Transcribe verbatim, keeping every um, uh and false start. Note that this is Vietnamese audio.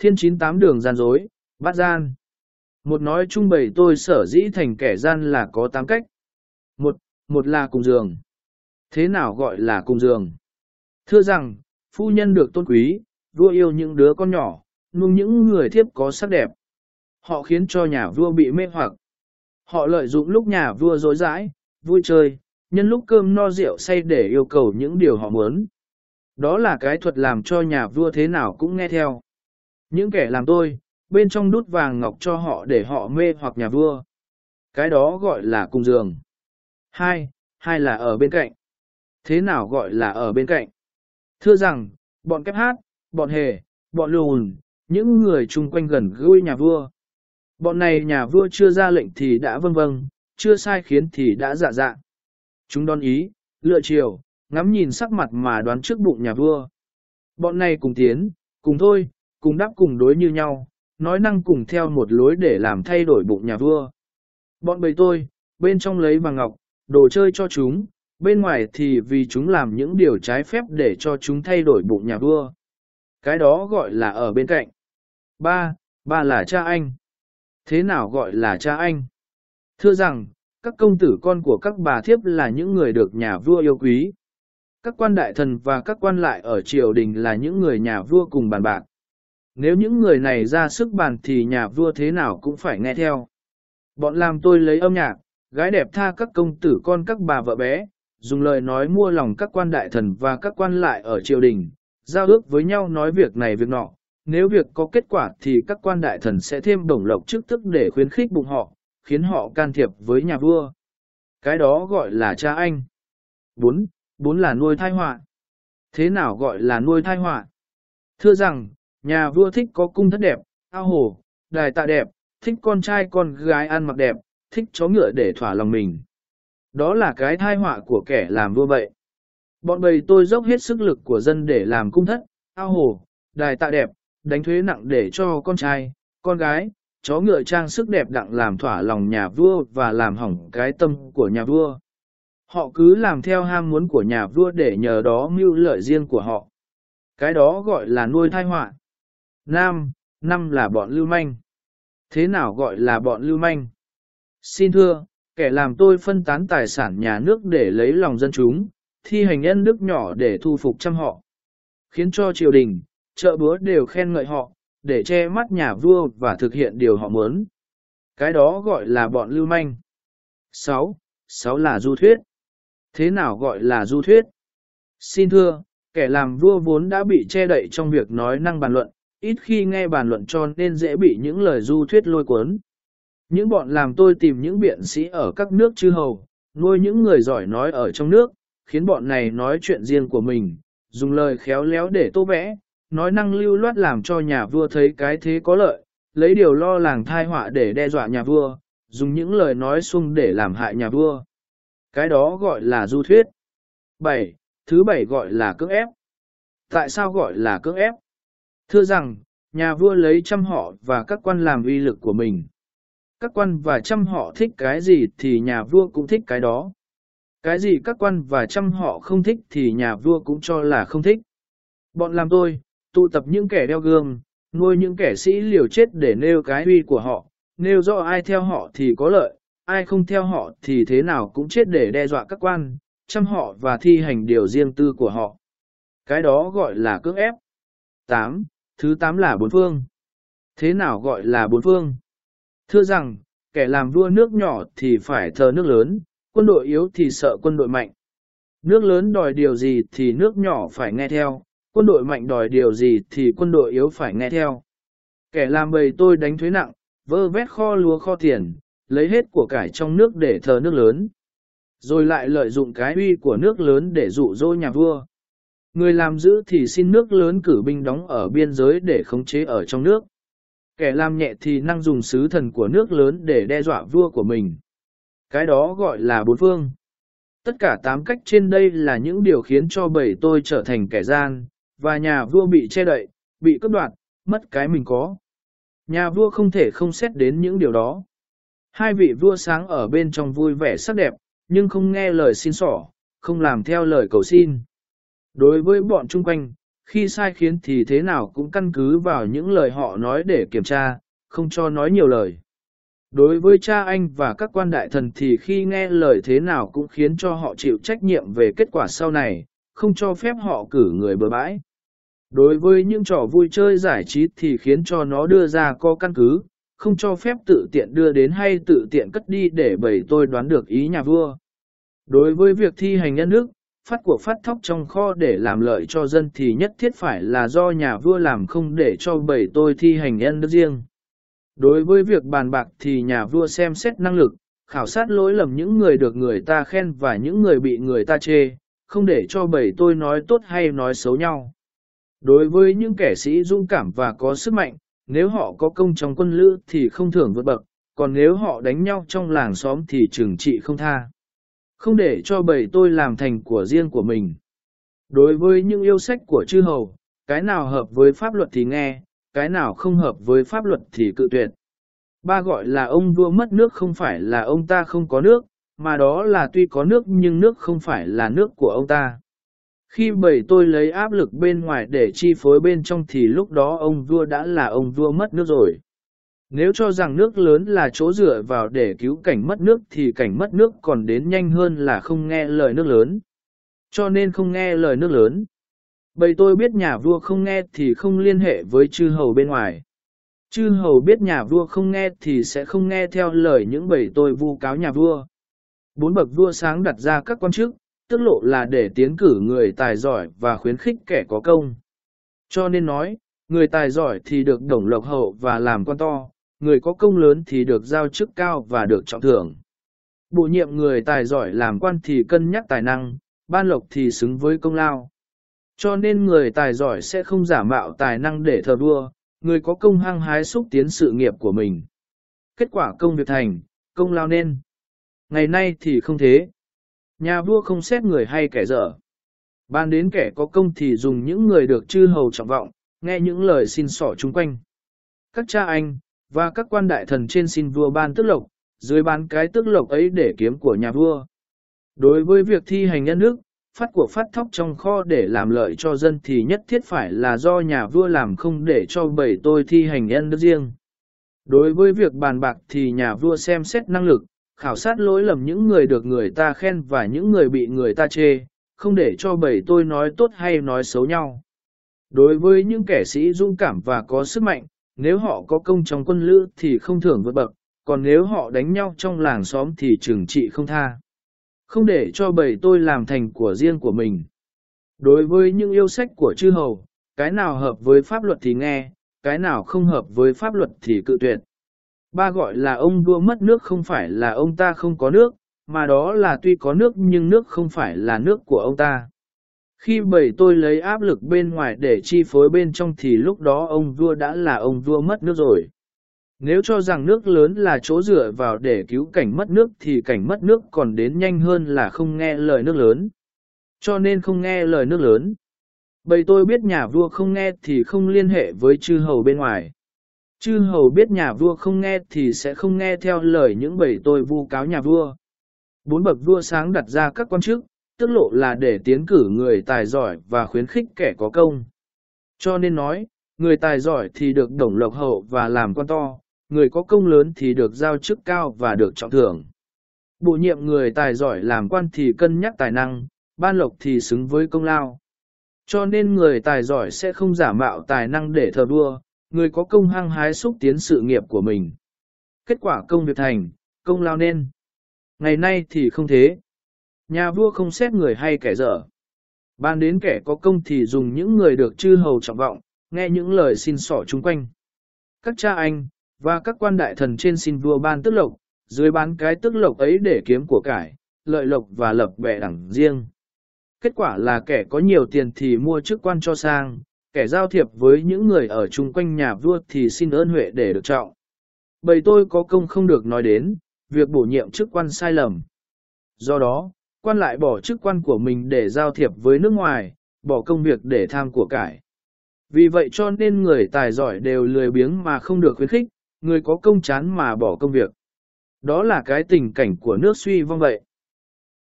Thiên chín tám đường gian dối, bát gian. Một nói chung bày tôi sở dĩ thành kẻ gian là có tám cách. Một, một là cùng giường. Thế nào gọi là cùng giường? Thưa rằng, phu nhân được tôn quý, vua yêu những đứa con nhỏ, nuông những người thiếp có sắc đẹp. Họ khiến cho nhà vua bị mê hoặc. Họ lợi dụng lúc nhà vua rối rãi, vui chơi, nhân lúc cơm no rượu say để yêu cầu những điều họ muốn. Đó là cái thuật làm cho nhà vua thế nào cũng nghe theo. Những kẻ làm tôi, bên trong đút vàng ngọc cho họ để họ mê hoặc nhà vua. Cái đó gọi là cùng giường. Hai, hai là ở bên cạnh. Thế nào gọi là ở bên cạnh? Thưa rằng, bọn kép hát, bọn hề, bọn lùn, những người chung quanh gần gũi nhà vua. Bọn này nhà vua chưa ra lệnh thì đã vâng vâng, chưa sai khiến thì đã dạ dạ. Chúng đón ý, lựa chiều, ngắm nhìn sắc mặt mà đoán trước bụng nhà vua. Bọn này cùng tiến, cùng thôi, cùng đáp cùng đối như nhau, nói năng cùng theo một lối để làm thay đổi bụng nhà vua. Bọn bầy tôi, bên trong lấy vàng ngọc, đồ chơi cho chúng, bên ngoài thì vì chúng làm những điều trái phép để cho chúng thay đổi bụng nhà vua. Cái đó gọi là ở bên cạnh. Ba, ba là cha anh. Thế nào gọi là cha anh? Thưa rằng, các công tử con của các bà thiếp là những người được nhà vua yêu quý. Các quan đại thần và các quan lại ở triều đình là những người nhà vua cùng bàn bạc. Nếu những người này ra sức bàn thì nhà vua thế nào cũng phải nghe theo. Bọn làm tôi lấy âm nhạc, gái đẹp tha các công tử con các bà vợ bé, dùng lời nói mua lòng các quan đại thần và các quan lại ở triều đình, giao ước với nhau nói việc này việc nọ. Nếu việc có kết quả thì các quan đại thần sẽ thêm bổng lộc chức tức để khuyến khích bụng họ, khiến họ can thiệp với nhà vua. Cái đó gọi là cha anh. Bốn, bốn là nuôi thai họa. Thế nào gọi là nuôi thai họa? Thưa rằng, nhà vua thích có cung thất đẹp, ao hồ, đài tạ đẹp, thích con trai con gái ăn mặc đẹp, thích chó ngựa để thỏa lòng mình. Đó là cái thai họa của kẻ làm vua vậy. Bọn bầy tôi dốc hết sức lực của dân để làm cung thất, ao hồ, đài tạ đẹp, đánh thuế nặng để cho con trai, con gái, chó ngựa trang sức đẹp đặng làm thỏa lòng nhà vua và làm hỏng cái tâm của nhà vua. Họ cứ làm theo ham muốn của nhà vua để nhờ đó mưu lợi riêng của họ. Cái đó gọi là nuôi thai họa. Năm, năm là bọn lưu manh. Thế nào gọi là bọn lưu manh? Xin thưa, kẻ làm tôi phân tán tài sản nhà nước để lấy lòng dân chúng, thi hành nhân đức nhỏ để thu phục trăm họ, khiến cho triều đình, chợ búa đều khen ngợi họ, để che mắt nhà vua và thực hiện điều họ muốn. Cái đó gọi là bọn lưu manh. Sáu, sáu là du thuyết. Thế nào gọi là du thuyết? Xin thưa, kẻ làm vua vốn đã bị che đậy trong việc nói năng bàn luận, ít khi nghe bàn luận cho nên dễ bị những lời du thuyết lôi cuốn. Những bọn làm tôi tìm những biện sĩ ở các nước chư hầu, nuôi những người giỏi nói ở trong nước, khiến bọn này nói chuyện riêng của mình, dùng lời khéo léo để tô vẽ, nói năng lưu loát làm cho nhà vua thấy cái thế có lợi, lấy điều lo làng thai họa để đe dọa nhà vua, dùng những lời nói xung để làm hại nhà vua. Cái đó gọi là du thuyết. Bảy, thứ bảy gọi là cưỡng ép. Tại sao gọi là cưỡng ép? Thưa rằng, nhà vua lấy trăm họ và các quan làm uy lực của mình. Các quan và trăm họ thích cái gì thì nhà vua cũng thích cái đó. Cái gì các quan và trăm họ không thích thì nhà vua cũng cho là không thích. Bọn làm tôi, tụ tập những kẻ đeo gươm, nuôi những kẻ sĩ liều chết để nêu cái uy của họ, nêu rõ ai theo họ thì có lợi, ai không theo họ thì thế nào cũng chết để đe dọa các quan, trăm họ và thi hành điều riêng tư của họ. Cái đó gọi là cưỡng ép. Tám, thứ tám là bốn phương. Thế nào gọi là bốn phương? Thưa rằng, kẻ làm vua nước nhỏ thì phải thờ nước lớn, quân đội yếu thì sợ quân đội mạnh. Nước lớn đòi điều gì thì nước nhỏ phải nghe theo, quân đội mạnh đòi điều gì thì quân đội yếu phải nghe theo. Kẻ làm bầy tôi đánh thuế nặng, vơ vét kho lúa kho tiền, lấy hết của cải trong nước để thờ nước lớn. Rồi lại lợi dụng cái uy của nước lớn để dụ dỗ nhà vua. Người làm giữ thì xin nước lớn cử binh đóng ở biên giới để khống chế ở trong nước. Kẻ làm nhẹ thì năng dùng sứ thần của nước lớn để đe dọa vua của mình. Cái đó gọi là bốn phương. Tất cả tám cách trên đây là những điều khiến cho bầy tôi trở thành kẻ gian, và nhà vua bị che đậy, bị cướp đoạt, mất cái mình có. Nhà vua không thể không xét đến những điều đó. Hai vị vua sáng ở bên trong vui vẻ sắc đẹp, nhưng không nghe lời xin xỏ, không làm theo lời cầu xin. Đối với bọn chung quanh, khi sai khiến thì thế nào cũng căn cứ vào những lời họ nói để kiểm tra, không cho nói nhiều lời. Đối với cha anh và các quan đại thần thì khi nghe lời thế nào cũng khiến cho họ chịu trách nhiệm về kết quả sau này, không cho phép họ cử người bừa bãi. Đối với những trò vui chơi giải trí thì khiến cho nó đưa ra có căn cứ, không cho phép tự tiện đưa đến hay tự tiện cất đi để bầy tôi đoán được ý nhà vua. Đối với việc thi hành nhân đức, phát của phát thóc trong kho để làm lợi cho dân thì nhất thiết phải là do nhà vua làm, không để cho bầy tôi thi hành nhân đức riêng. Đối với việc bàn bạc thì nhà vua xem xét năng lực, khảo sát lỗi lầm những người được người ta khen và những người bị người ta chê, không để cho bầy tôi nói tốt hay nói xấu nhau. Đối với những kẻ sĩ dũng cảm và có sức mạnh, nếu họ có công trong quân lữ thì không thưởng vượt bậc, còn nếu họ đánh nhau trong làng xóm thì trừng trị không tha. Không để cho bầy tôi làm thành của riêng của mình. Đối với những yêu sách của chư hầu, cái nào hợp với pháp luật thì nghe, cái nào không hợp với pháp luật thì cự tuyệt. Ba gọi là ông vua mất nước không phải là ông ta không có nước, mà đó là tuy có nước nhưng nước không phải là nước của ông ta. Khi bầy tôi lấy áp lực bên ngoài để chi phối bên trong thì lúc đó ông vua đã là ông vua mất nước rồi. Nếu cho rằng nước lớn là chỗ dựa vào để cứu cảnh mất nước thì cảnh mất nước còn đến nhanh hơn là không nghe lời nước lớn. Cho nên không nghe lời nước lớn. Bầy tôi biết nhà vua không nghe thì không liên hệ với chư hầu bên ngoài. Chư hầu biết nhà vua không nghe thì sẽ không nghe theo lời những bầy tôi vu cáo nhà vua. Bốn bậc vua sáng đặt ra các quan chức, tức lộ là để tiến cử người tài giỏi và khuyến khích kẻ có công. Cho nên nói, người tài giỏi thì được đồng lộc hậu và làm quan to, người có công lớn thì được giao chức cao và được trọng thưởng. Bổ nhiệm người tài giỏi làm quan thì cân nhắc tài năng, ban lộc thì xứng với công lao. Cho nên người tài giỏi sẽ không giả mạo tài năng để thờ vua, người có công hăng hái xúc tiến sự nghiệp của mình. Kết quả công việc thành, công lao nên. Ngày nay thì không thế. Nhà vua không xét người hay kẻ dở. Ban đến kẻ có công thì dùng những người được chư hầu trọng vọng, nghe những lời xin xỏ chung quanh. Các cha anh, và các quan đại thần trên xin vua ban tước lộc, dưới ban cái tước lộc ấy để kiếm của nhà vua. Đối với việc thi hành nhân đức, phát của phát thóc trong kho để làm lợi cho dân thì nhất thiết phải là do nhà vua làm, không để cho bầy tôi thi hành nhân đức riêng. Đối với việc bàn bạc thì nhà vua xem xét năng lực, khảo sát lỗi lầm những người được người ta khen và những người bị người ta chê, không để cho bầy tôi nói tốt hay nói xấu nhau. Đối với những kẻ sĩ dũng cảm và có sức mạnh, nếu họ có công trong quân lữ thì không thưởng vượt bậc, còn nếu họ đánh nhau trong làng xóm thì trừng trị không tha. Không để cho bầy tôi làm thành của riêng của mình. Đối với những yêu sách của chư hầu, cái nào hợp với pháp luật thì nghe, cái nào không hợp với pháp luật thì cự tuyệt. Ba gọi là ông vua mất nước không phải là ông ta không có nước, mà đó là tuy có nước nhưng nước không phải là nước của ông ta. Khi bầy tôi lấy áp lực bên ngoài để chi phối bên trong thì lúc đó ông vua đã là ông vua mất nước rồi. Nếu cho rằng nước lớn là chỗ dựa vào để cứu cảnh mất nước thì cảnh mất nước còn đến nhanh hơn là không nghe lời nước lớn. Cho nên không nghe lời nước lớn. Bầy tôi biết nhà vua không nghe thì không liên hệ với chư hầu bên ngoài. Chư hầu biết nhà vua không nghe thì sẽ không nghe theo lời những bầy tôi vu cáo nhà vua. Bốn bậc vua sáng đặt ra các quan chức, tức lộ là để tiến cử người tài giỏi và khuyến khích kẻ có công. Cho nên nói, người tài giỏi thì được đồng lộc hậu và làm quan to, người có công lớn thì được giao chức cao và được trọng thưởng. Bổ nhiệm người tài giỏi làm quan thì cân nhắc tài năng, ban lộc thì xứng với công lao. Cho nên người tài giỏi sẽ không giả mạo tài năng để thờ vua, người có công hăng hái xúc tiến sự nghiệp của mình. Kết quả công việc thành, công lao nên. Ngày nay thì không thế. Nhà vua không xét người hay kẻ dở. Ban đến kẻ có công thì dùng những người được chư hầu trọng vọng, nghe những lời xin xỏ chung quanh. Các cha anh, và các quan đại thần trên xin vua ban tước lộc, dưới ban cái tước lộc ấy để kiếm của cải, lợi lộc và lập bè đảng riêng. Kết quả là kẻ có nhiều tiền thì mua chức quan cho sang, kẻ giao thiệp với những người ở chung quanh nhà vua thì xin ơn huệ để được trọng. Bầy tôi có công không được nói đến, việc bổ nhiệm chức quan sai lầm. Do đó, quan lại bỏ chức quan của mình để giao thiệp với nước ngoài, bỏ công việc để tham của cải. Vì vậy cho nên người tài giỏi đều lười biếng mà không được khuyến khích, người có công chán mà bỏ công việc. Đó là cái tình cảnh của nước suy vong vậy.